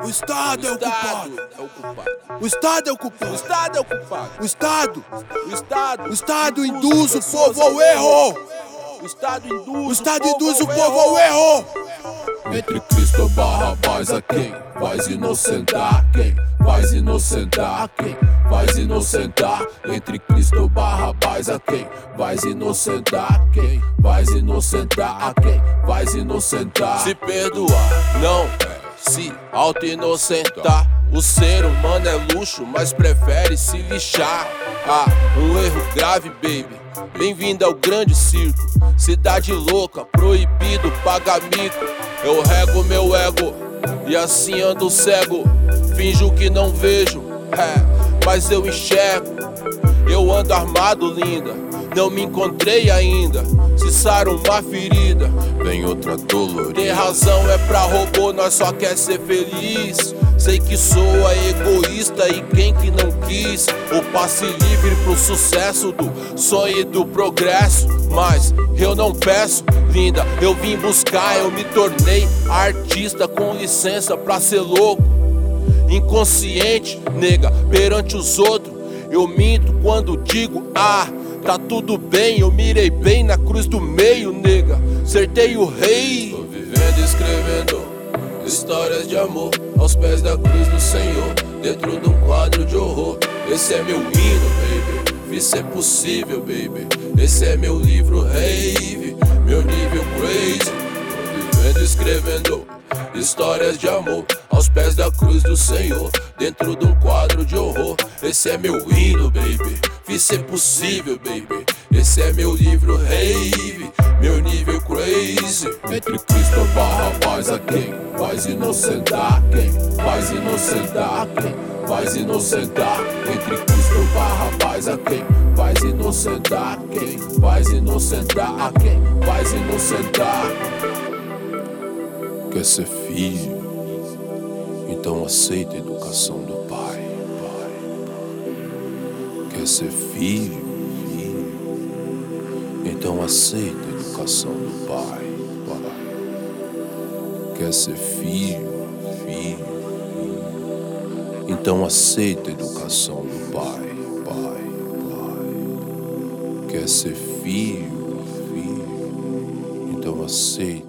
O Estado é o culpado. O Estado é o culpado. O Estado é o culpado. O Estado. O Estado induz o povo ao erro. O Estado induz. O Estado induz o povo ao erro. Entre Cristo ou Barrabás, a quem vais inocentar? Quem vais inocentar? Quem vais inocentar? Entre Cristo ou Barrabás, a quem vais inocentar? Quem vais inocentar? A quem vais inocentar? Se perdoar, não se auto-inocentar. O ser humano é luxo, mas prefere se lixar. Um erro grave, baby. Bem-vindo ao grande circo. Cidade louca, proibido pagar mico. Eu rego meu ego e assim ando cego. Finjo que não vejo, mas eu enxergo. Eu ando armado, linda. Não me encontrei ainda. Se sara uma ferida, vem outra dolorida. Ter razão é pra robô, nós só quer ser feliz. Sei que soa egoísta e quem que não quis o passe livre pro sucesso do sonho e do progresso. Mas eu não peço, linda, eu vim buscar. Eu me tornei artista com licença pra ser louco. Inconsciente, nega, perante os outros. Eu minto quando digo, tá tudo bem. Eu mirei bem na cruz do meio, nega, acertei o rei. Tô vivendo e escrevendo histórias de amor aos pés da cruz do Senhor, dentro de um quadro de horror. Esse é meu hino, baby, vi ser possível, baby. Esse é meu livro rave, meu nível crazy. Tô vivendo e escrevendo histórias de amor aos pés da cruz do Senhor, dentro de um quadro de horror. Esse é meu hino, baby, vi ser possível, baby. Esse é meu livro rave, meu nível crazy. Entre Cristo ou Barrabás, a quem vais inocentar? Quem vais inocentar? Quem vais inocentar? Entre Cristo ou Barrabás, a quem vais inocentar? Quem vais inocentar? A quem vais inocentar? Quer ser filho? Então aceita a educação do pai. Quer ser filho? Então aceita a educação do pai. Quer ser filho? Então aceita a educação do pai. Quer ser filho? Então aceita.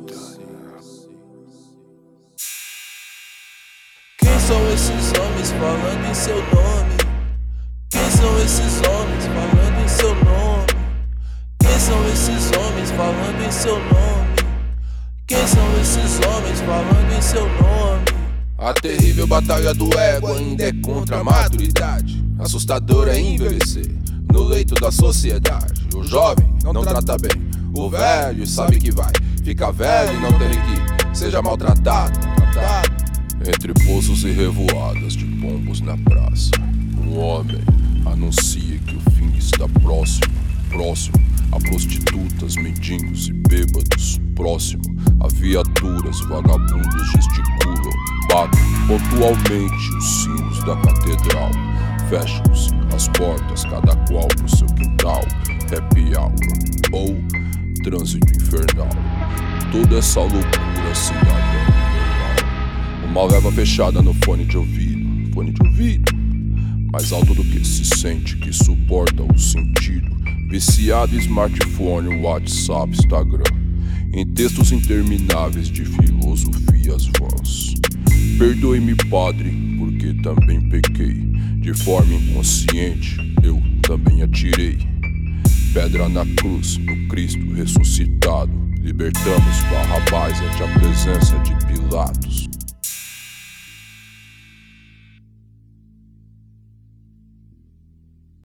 Quem são esses homens falando em seu nome? Quem são esses homens falando em seu nome? Quem são esses homens falando em seu nome? Quem são esses homens falando em seu nome? A terrível batalha do ego ainda é contra a maturidade. Assustador é envelhecer no leito da sociedade. O jovem não trata bem o velho, sabe que vai ficar velho e não tem que seja maltratado. Entre poços e revoadas de pombos na praça, um homem anuncia que o fim está próximo a prostitutas, mendigos e bêbados, próximo a viaturas, vagabundos gesticulam, batem pontualmente os sinos da catedral, fecham-se as portas, cada qual pro seu quintal, happy hour ou trânsito infernal, toda essa loucura cidadã. Uma leva fechada no fone de ouvido, mais alto do que se sente, que suporta o sentido, viciado em smartphone, WhatsApp, Instagram, em textos intermináveis de filosofias vãs. Perdoe-me, Padre, porque também pequei, de forma inconsciente eu também atirei pedra na cruz, no Cristo ressuscitado. Libertamos Barrabás ante a presença de Pilatos.